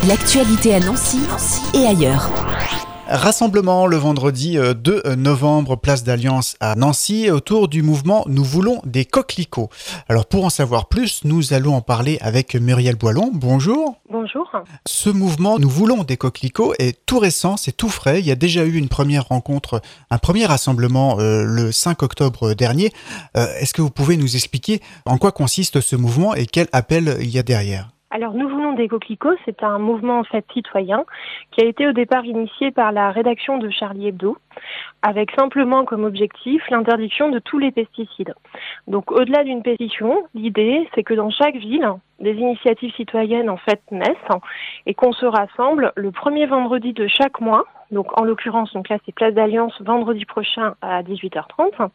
L'actualité à Nancy et ailleurs. Rassemblement le vendredi 2 novembre, place d'Alliance à Nancy, autour du mouvement Nous voulons des coquelicots. Alors pour en savoir plus, nous allons en parler avec Muriel Boilon. Bonjour. Bonjour. Ce mouvement Nous voulons des coquelicots est tout récent, c'est tout frais. Il y a déjà eu une première rencontre, un premier rassemblement le 5 octobre dernier. Est-ce que vous pouvez nous expliquer en quoi consiste ce mouvement et quel appel il y a derrière ? Alors, Nous voulons des coquelicots, c'est un mouvement en fait citoyen qui a été au départ initié par la rédaction de Charlie Hebdo, avec simplement comme objectif l'interdiction de tous les pesticides. Donc, au-delà d'une pétition, l'idée, c'est que dans chaque ville, des initiatives citoyennes en fait naissent et qu'on se rassemble le premier vendredi de chaque mois. Donc, en l'occurrence, là, c'est Place d'Alliance vendredi prochain à 18h30.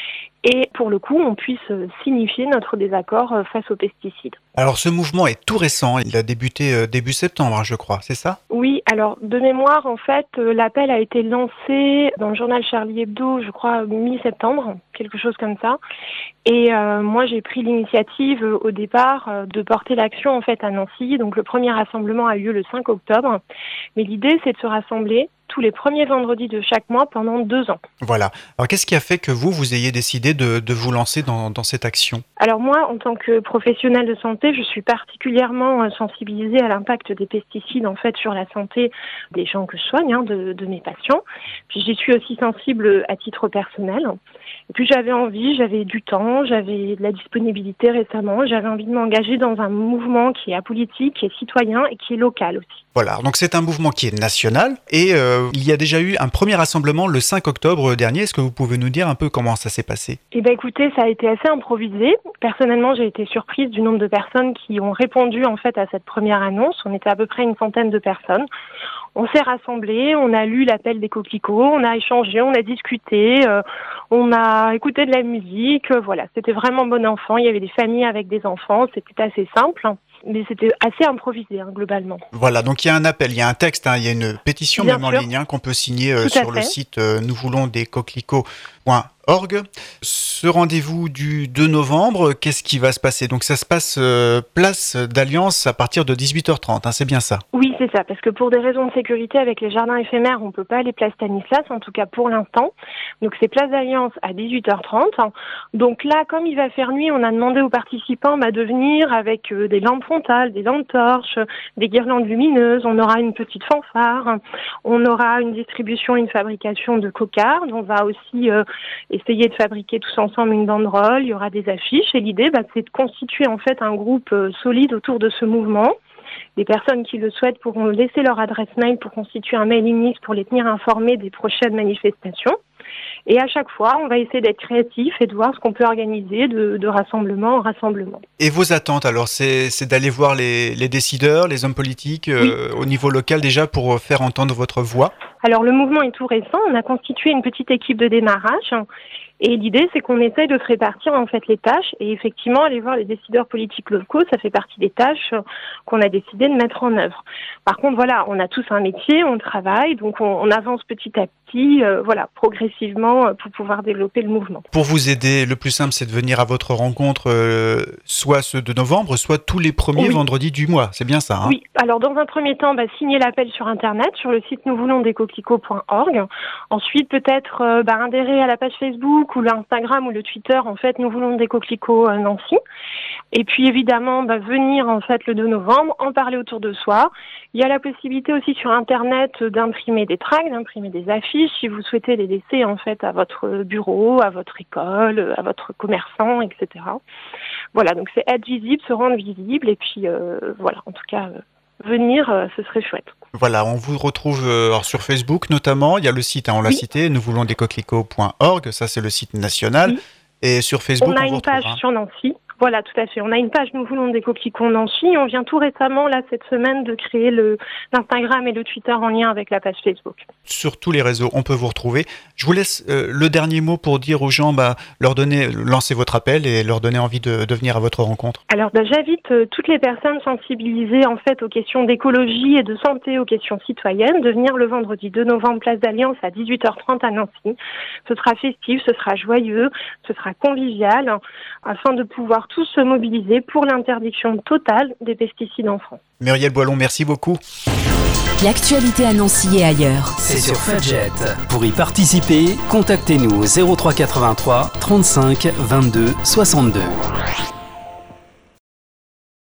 Et pour le coup, on puisse signifier notre désaccord face aux pesticides. Alors ce mouvement est tout récent, il a débuté début septembre, je crois, c'est ça ? Oui, alors de mémoire, en fait, l'appel a été lancé dans le journal Charlie Hebdo, je crois, mi-septembre, quelque chose comme ça. Et moi, j'ai pris l'initiative au départ de porter l'action en fait à Nancy. Donc le premier rassemblement a eu lieu le 5 octobre. Mais l'idée, c'est de se rassembler tous les premiers vendredis de chaque mois pendant 2 ans. Voilà. Alors qu'est-ce qui a fait que vous ayez décidé de vous lancer dans cette action ? Alors moi, en tant que professionnelle de santé, je suis particulièrement sensibilisée à l'impact des pesticides en fait sur la santé des gens que je soigne, de mes patients. Puis j'y suis aussi sensible à titre personnel. Et puis j'avais du temps, j'avais de la disponibilité récemment, j'avais envie de m'engager dans un mouvement qui est apolitique, qui est citoyen et qui est local aussi. Voilà, donc c'est un mouvement qui est national et il y a déjà eu un premier rassemblement le 5 octobre dernier. Est-ce que vous pouvez nous dire un peu comment ça s'est passé ? Eh bien écoutez, ça a été assez improvisé. Personnellement, j'ai été surprise du nombre de personnes qui ont répondu en fait à cette première annonce. On était à peu près une centaine de personnes. On s'est rassemblés, on a lu l'appel des coquelicots, on a échangé, on a discuté, on a écouté de la musique. Voilà, c'était vraiment bon enfant. Il y avait des familles avec des enfants, c'était assez simple. Mais c'était assez improvisé, globalement. Voilà, donc il y a un appel, il y a un texte, il y a une pétition Bien même sûr. en ligne qu'on peut signer sur le site nousvoulonsdescoquelicots.org. Ce rendez-vous du 2 novembre, qu'est-ce qui va se passer ? Donc ça se passe place d'Alliance à partir de 18h30, c'est bien ça ? Oui, c'est ça, parce que pour des raisons de sécurité avec les jardins éphémères, on ne peut pas aller place Stanislas, en tout cas pour l'instant. Donc c'est place d'Alliance à 18h30. Donc là, comme il va faire nuit, on a demandé aux participants de venir avec des lampes frontales, des lampes torches, des guirlandes lumineuses. On aura une petite fanfare, on aura une distribution, une fabrication de cocardes. On va aussi essayer de fabriquer tous ensemble une banderole. Il y aura des affiches et l'idée, c'est de constituer en fait un groupe solide autour de ce mouvement. Les personnes qui le souhaitent pourront laisser leur adresse mail pour constituer un mailing list pour les tenir informés des prochaines manifestations. Et à chaque fois, on va essayer d'être créatif et de voir ce qu'on peut organiser de rassemblement en rassemblement. Et vos attentes, alors, c'est d'aller voir les décideurs, les hommes politiques au niveau local déjà pour faire entendre votre voix ? Alors, le mouvement est tout récent. On a constitué une petite équipe de démarrage. Et l'idée, c'est qu'on essaye de se répartir en fait les tâches et effectivement aller voir les décideurs politiques locaux, ça fait partie des tâches qu'on a décidé de mettre en œuvre. Par contre, voilà, on a tous un métier, on travaille, donc on avance petit à petit, progressivement pour pouvoir développer le mouvement. Pour vous aider, le plus simple, c'est de venir à votre rencontre, soit ceux de novembre, soit tous les premiers vendredis du mois. C'est bien ça, Oui, alors dans un premier temps, signer l'appel sur Internet, sur le site nousvoulonsdescoquelicots.org. Ensuite, peut-être adhérer à la page Facebook ou l'Instagram ou le Twitter, en fait, Nous voulons des coquelicots Nancy. Et puis évidemment, venir en fait le 2 novembre, en parler autour de soi. Il y a la possibilité aussi sur Internet d'imprimer des tracts, d'imprimer des affiches, si vous souhaitez les laisser en fait à votre bureau, à votre école, à votre commerçant, etc. Voilà, donc c'est être visible, se rendre visible, et puis en tout cas, venir, ce serait chouette. Voilà, on vous retrouve sur Facebook notamment, il y a le site, on l'a cité, nousvoulonsdescoquelicots.org, ça c'est le site national, et sur Facebook on a une page sur Nancy. Voilà, tout à fait. On a une page Nous voulons des coquelicots Nancy. On vient tout récemment, cette semaine, de créer l'Instagram et le Twitter en lien avec la page Facebook. Sur tous les réseaux, on peut vous retrouver. Je vous laisse le dernier mot pour dire aux gens, lancer votre appel et leur donner envie de venir à votre rencontre. Alors, j'invite toutes les personnes sensibilisées, en fait, aux questions d'écologie et de santé, aux questions citoyennes, de venir le vendredi 2 novembre, place d'Alliance, à 18h30 à Nancy. Ce sera festif, ce sera joyeux, ce sera convivial, afin de pouvoir tous se mobiliser pour l'interdiction totale des pesticides en France. Muriel Boilon, merci beaucoup. L'actualité à Nancy et ailleurs. C'est sur Fudget. Pour y participer, contactez-nous au 03 83 35 22 62.